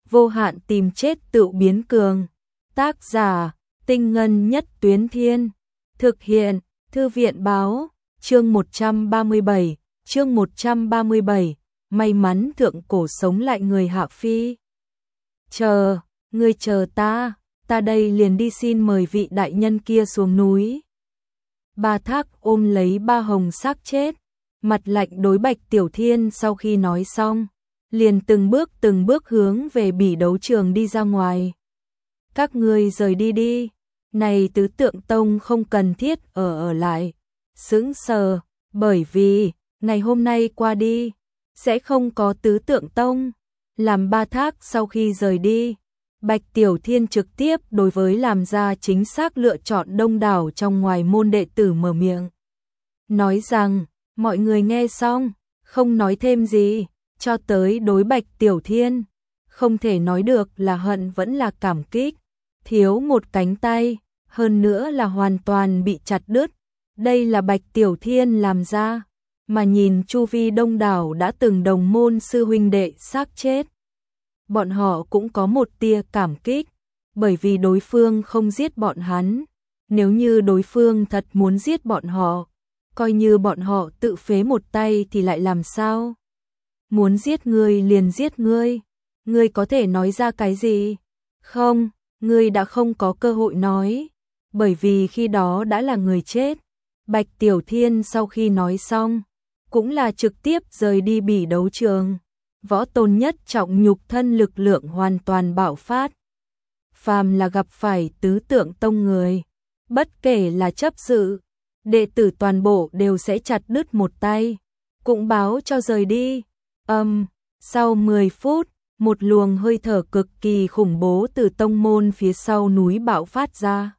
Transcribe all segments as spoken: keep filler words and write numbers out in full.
vô hạn tìm chết tự biến cường. Tác giả, Tinh Ngân Nhất Tuyến Thiên. Thực hiện, Thư viện Báo. Chương một trăm ba mươi bảy, chương một trăm ba mươi bảy, may mắn thượng cổ sống lại người Hạ Phi. Chờ, ngươi chờ ta, ta đây liền đi xin mời vị đại nhân kia xuống núi. Ba Thác ôm lấy Ba Hồng xác chết, mặt lạnh đối Bạch Tiểu Thiên. Sau khi nói xong, liền từng bước từng bước hướng về bỉ đấu trường đi ra ngoài. Các ngươi rời đi đi, này Tứ Tượng Tông không cần thiết ở ở lại. Sững sờ, bởi vì ngày hôm nay qua đi sẽ không có Tứ Tượng Tông. Làm Ba Thác sau khi rời đi, Bạch Tiểu Thiên trực tiếp đối với làm ra chính xác lựa chọn đông đảo trong ngoài môn đệ tử mở miệng, nói rằng mọi người nghe xong, không nói thêm gì, cho tới đối Bạch Tiểu Thiên, không thể nói được là hận vẫn là cảm kích. Thiếu một cánh tay, hơn nữa là hoàn toàn bị chặt đứt, đây là Bạch Tiểu Thiên làm ra, mà nhìn chu vi đông đảo đã từng đồng môn sư huynh đệ xác chết. Bọn họ cũng có một tia cảm kích, bởi vì đối phương không giết bọn hắn. Nếu như đối phương thật muốn giết bọn họ, coi như bọn họ tự phế một tay thì lại làm sao? Muốn giết ngươi liền giết ngươi, ngươi có thể nói ra cái gì? Không, ngươi đã không có cơ hội nói, bởi vì khi đó đã là người chết. Bạch Tiểu Thiên sau khi nói xong, cũng là trực tiếp rời đi bỉ đấu trường. Võ tôn nhất trọng nhục thân lực lượng hoàn toàn bạo phát. Phàm là gặp phải Tứ Tượng Tông người, bất kể là chấp sự, đệ tử toàn bộ đều sẽ chặt đứt một tay, cũng báo cho rời đi. Âm, um, sau mười phút, một luồng hơi thở cực kỳ khủng bố từ tông môn phía sau núi bạo phát ra.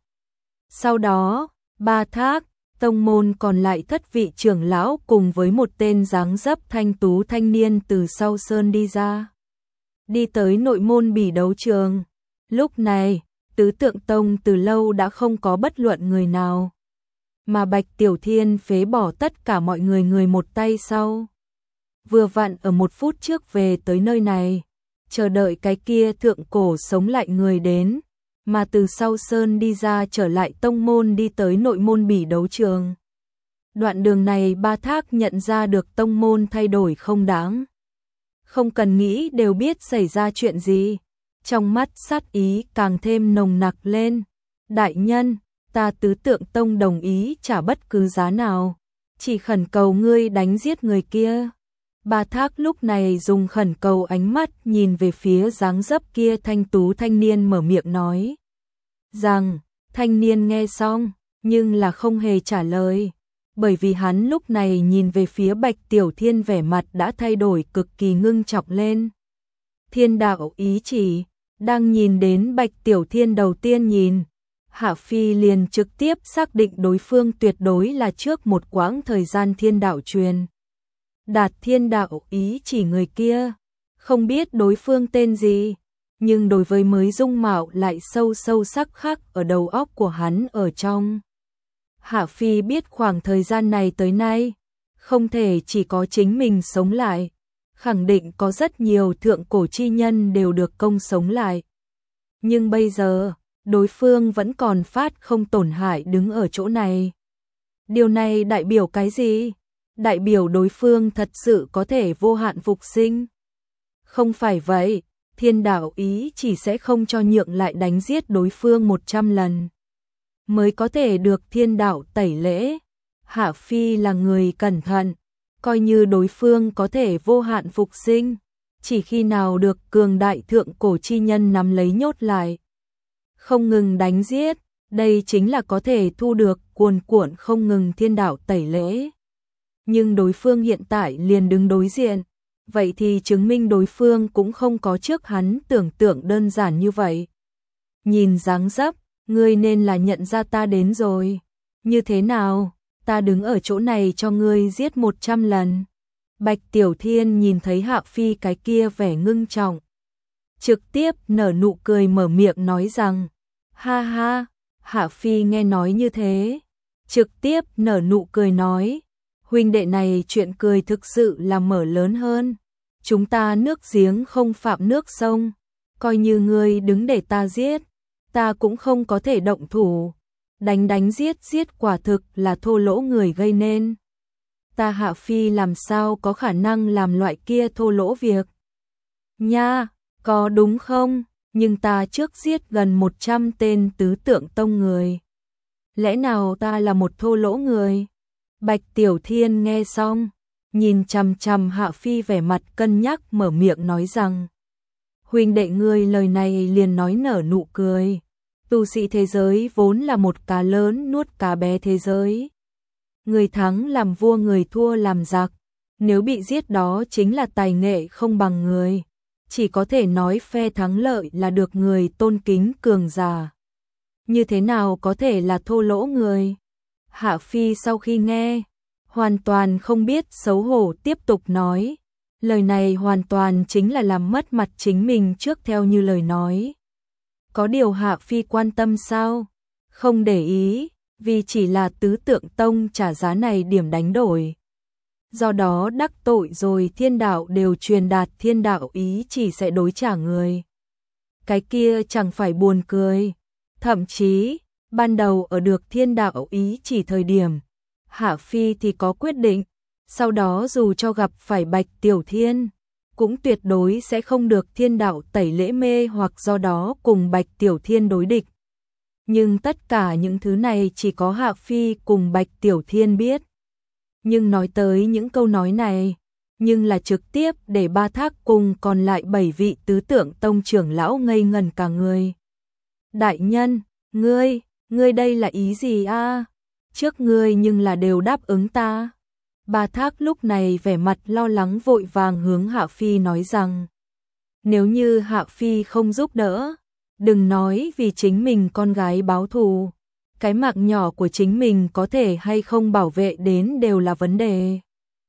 Sau đó, Ba Thác, tông môn còn lại thất vị trưởng lão cùng với một tên dáng dấp thanh tú thanh niên từ sau sơn đi ra. Đi tới nội môn bỉ đấu trường. Lúc này, Tứ Tượng Tông từ lâu đã không có bất luận người nào. Mà Bạch Tiểu Thiên phế bỏ tất cả mọi người người một tay sau. Vừa vặn ở một phút trước về tới nơi này, chờ đợi cái kia thượng cổ sống lại người đến. Mà từ sau sơn đi ra trở lại tông môn đi tới nội môn bỉ đấu trường. Đoạn đường này Ba Thác nhận ra được tông môn thay đổi không đáng. Không cần nghĩ đều biết xảy ra chuyện gì. Trong mắt sát ý càng thêm nồng nặc lên. Đại nhân, ta Tứ Tượng Tông đồng ý trả bất cứ giá nào, chỉ khẩn cầu ngươi đánh giết người kia. Ba Thác lúc này dùng khẩn cầu ánh mắt nhìn về phía dáng dấp kia thanh tú thanh niên mở miệng nói. Rằng, thanh niên nghe xong, nhưng là không hề trả lời. Bởi vì hắn lúc này nhìn về phía Bạch Tiểu Thiên vẻ mặt đã thay đổi cực kỳ ngưng trọng lên. Thiên đạo ý chỉ, đang nhìn đến Bạch Tiểu Thiên đầu tiên nhìn. Hạ Phi liền trực tiếp xác định đối phương tuyệt đối là trước một quãng thời gian thiên đạo truyền. Đạt thiên đạo ý chỉ người kia, không biết đối phương tên gì, nhưng đối với mới dung mạo lại sâu sâu sắc khắc ở đầu óc của hắn ở trong. Hạ Phi biết khoảng thời gian này tới nay, không thể chỉ có chính mình sống lại, khẳng định có rất nhiều thượng cổ chi nhân đều được công sống lại. Nhưng bây giờ, đối phương vẫn còn phát không tổn hại đứng ở chỗ này. Điều này đại biểu cái gì? Đại biểu đối phương thật sự có thể vô hạn phục sinh. Không phải vậy, thiên đạo ý chỉ sẽ không cho nhượng lại đánh giết đối phương một trăm lần. Mới có thể được thiên đạo tẩy lễ. Hạ Phi là người cẩn thận, coi như đối phương có thể vô hạn phục sinh, chỉ khi nào được cường đại thượng cổ chi nhân nắm lấy nhốt lại. Không ngừng đánh giết, đây chính là có thể thu được cuồn cuộn không ngừng thiên đạo tẩy lễ. Nhưng đối phương hiện tại liền đứng đối diện, vậy thì chứng minh đối phương cũng không có trước hắn tưởng tượng đơn giản như vậy. Nhìn dáng dấp, ngươi nên là nhận ra ta đến rồi. Như thế nào, ta đứng ở chỗ này cho ngươi giết một trăm lần. Bạch Tiểu Thiên nhìn thấy Hạ Phi cái kia vẻ ngưng trọng, trực tiếp nở nụ cười mở miệng nói rằng, ha ha. Hạ Phi nghe nói như thế, trực tiếp nở nụ cười nói, huynh đệ này chuyện cười thực sự là mở lớn hơn. Chúng ta nước giếng không phạm nước sông, coi như ngươi đứng để ta giết, ta cũng không có thể động thủ. Đánh đánh giết giết quả thực là thô lỗ người gây nên. Ta Hạ Phi làm sao có khả năng làm loại kia thô lỗ việc. Nha, có đúng không? Nhưng ta trước giết gần một trăm tên tứ tượng tông người. Lẽ nào ta là một thô lỗ người? Bạch Tiểu Thiên nghe xong, nhìn chằm chằm Hạ Phi vẻ mặt cân nhắc mở miệng nói rằng: huynh đệ ngươi lời này liền nói nở nụ cười. Tu sĩ thế giới vốn là một cá lớn nuốt cá bé thế giới. Người thắng làm vua, người thua làm giặc. Nếu bị giết đó chính là tài nghệ không bằng người. Chỉ có thể nói phe thắng lợi là được người tôn kính cường giả. Như thế nào có thể là thô lỗ người? Hạ Phi sau khi nghe, hoàn toàn không biết xấu hổ tiếp tục nói. Lời này hoàn toàn chính là làm mất mặt chính mình trước theo như lời nói. Có điều Hạ Phi quan tâm sao? Không để ý, vì chỉ là tứ tượng tông trả giá này điểm đánh đổi. Do đó đắc tội rồi thiên đạo đều truyền đạt thiên đạo ý chỉ sẽ đối trả người. Cái kia chẳng phải buồn cười. Thậm chí, ban đầu ở được thiên đạo ý chỉ thời điểm, Hạ Phi thì có quyết định, sau đó dù cho gặp phải Bạch Tiểu Thiên, cũng tuyệt đối sẽ không được thiên đạo tẩy lễ mê hoặc do đó cùng Bạch Tiểu Thiên đối địch. Nhưng tất cả những thứ này chỉ có Hạ Phi cùng Bạch Tiểu Thiên biết. Nhưng nói tới những câu nói này, nhưng là trực tiếp để Ba Thác cùng còn lại bảy vị tứ tượng tông trưởng lão ngây ngẩn cả người. Đại nhân, ngươi, ngươi đây là ý gì a? Trước ngươi nhưng là đều đáp ứng ta. Ba Thác lúc này vẻ mặt lo lắng vội vàng hướng Hạ Phi nói rằng, nếu như Hạ Phi không giúp đỡ, đừng nói vì chính mình con gái báo thù, cái mạng nhỏ của chính mình có thể hay không bảo vệ đến đều là vấn đề.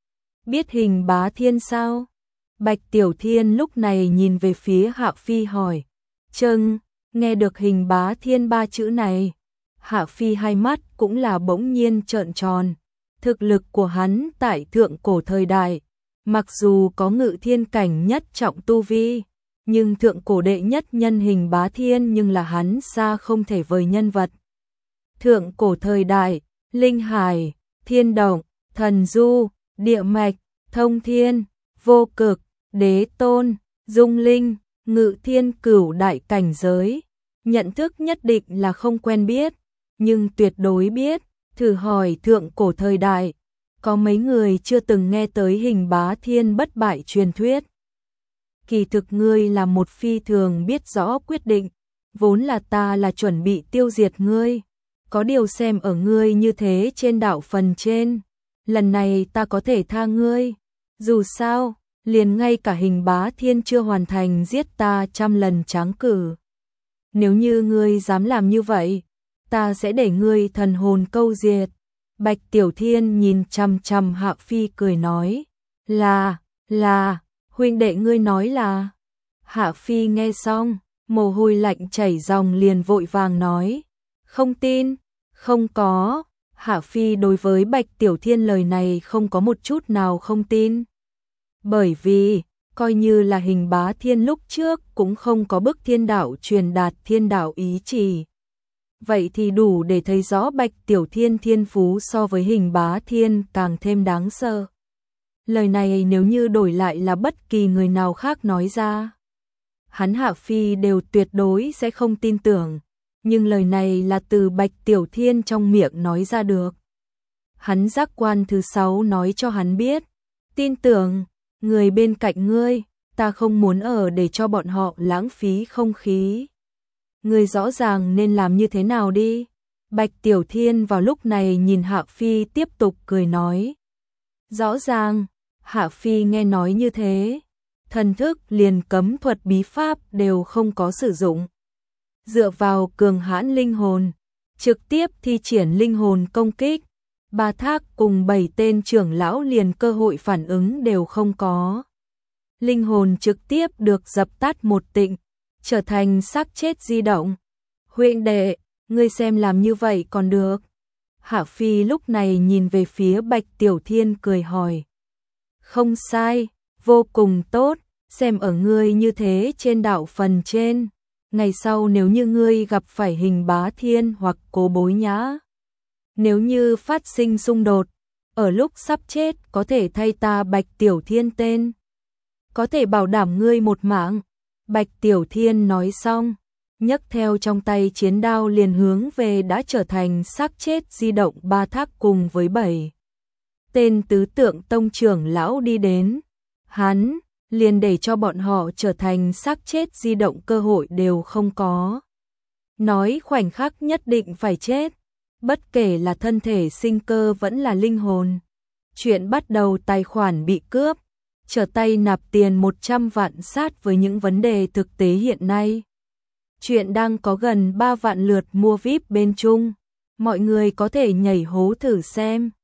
Biết Hình Bá Thiên sao? Bạch Tiểu Thiên lúc này nhìn về phía Hạ Phi hỏi. Châng, nghe được Hình Bá Thiên ba chữ này, Hạ Phi hai mắt cũng là bỗng nhiên trợn tròn. Thực lực của hắn tại thượng cổ thời đại, mặc dù có ngự thiên cảnh nhất trọng tu vi, nhưng thượng cổ đệ nhất nhân Hình Bá Thiên nhưng là hắn xa không thể vời nhân vật. Thượng cổ thời đại, Linh Hải, Thiên Động, Thần Du, Địa Mạch, Thông Thiên, Vô Cực, Đế Tôn, Dung Linh, Ngự Thiên cửu đại cảnh giới, nhận thức nhất định là không quen biết, nhưng tuyệt đối biết. Thử hỏi thượng cổ thời đại, có mấy người chưa từng nghe tới Hình Bá Thiên bất bại truyền thuyết. Kỳ thực ngươi là một phi thường biết rõ quyết định, vốn là ta là chuẩn bị tiêu diệt ngươi, có điều xem ở ngươi như thế trên đạo phần trên, lần này ta có thể tha ngươi, dù sao, liền ngay cả Hình Bá Thiên chưa hoàn thành giết ta trăm lần tráng cử. Nếu như ngươi dám làm như vậy, ta sẽ để ngươi thần hồn câu diệt. Bạch Tiểu Thiên nhìn chằm chằm Hạ Phi cười nói, là, là, huynh đệ ngươi nói là. Hạ Phi nghe xong, mồ hôi lạnh chảy ròng liền vội vàng nói, không tin, không có. Hạ Phi đối với Bạch Tiểu Thiên lời này không có một chút nào không tin. Bởi vì, coi như là Hình Bá Thiên lúc trước cũng không có bức thiên đạo truyền đạt thiên đạo ý chỉ. Vậy thì đủ để thấy rõ Bạch Tiểu Thiên thiên phú so với Hình Bá Thiên càng thêm đáng sợ. Lời này nếu như đổi lại là bất kỳ người nào khác nói ra, hắn Hạ Phi đều tuyệt đối sẽ không tin tưởng, nhưng lời này là từ Bạch Tiểu Thiên trong miệng nói ra được. Hắn giác quan thứ sáu nói cho hắn biết, tin tưởng, người bên cạnh ngươi, ta không muốn ở để cho bọn họ lãng phí không khí. Ngươi rõ ràng nên làm như thế nào đi. Bạch Tiểu Thiên vào lúc này nhìn Hạ Phi tiếp tục cười nói. Rõ ràng, Hạ Phi nghe nói như thế, thần thức liền cấm thuật bí pháp đều không có sử dụng. Dựa vào cường hãn linh hồn, trực tiếp thi triển linh hồn công kích, Ba Thác cùng bảy tên trưởng lão liền cơ hội phản ứng đều không có. Linh hồn trực tiếp được dập tắt một tịnh, trở thành xác chết di động. Huynh đệ, ngươi xem làm như vậy còn được. Hạ Phi lúc này nhìn về phía Bạch Tiểu Thiên cười hỏi. Không sai, vô cùng tốt, xem ở ngươi như thế trên đạo phần trên, ngày sau nếu như ngươi gặp phải Hình Bá Thiên hoặc Cố Bối Nhã, nếu như phát sinh xung đột, ở lúc sắp chết có thể thay ta Bạch Tiểu Thiên tên, có thể bảo đảm ngươi một mạng. Bạch Tiểu Thiên nói xong, nhấc theo trong tay chiến đao liền hướng về đã trở thành xác chết di động ba thác cùng với bảy tên tứ tượng tông trưởng lão đi đến. Hắn liền để cho bọn họ trở thành xác chết di động cơ hội đều không có. Nói khoảnh khắc nhất định phải chết, bất kể là thân thể sinh cơ vẫn là linh hồn. Chuyện bắt đầu tài khoản bị cướp, trở tay nạp tiền một trăm vạn sát với những vấn đề thực tế hiện nay. Chuyện đang có gần ba vạn lượt mua vi ai pi bên Trung, mọi người có thể nhảy hố thử xem.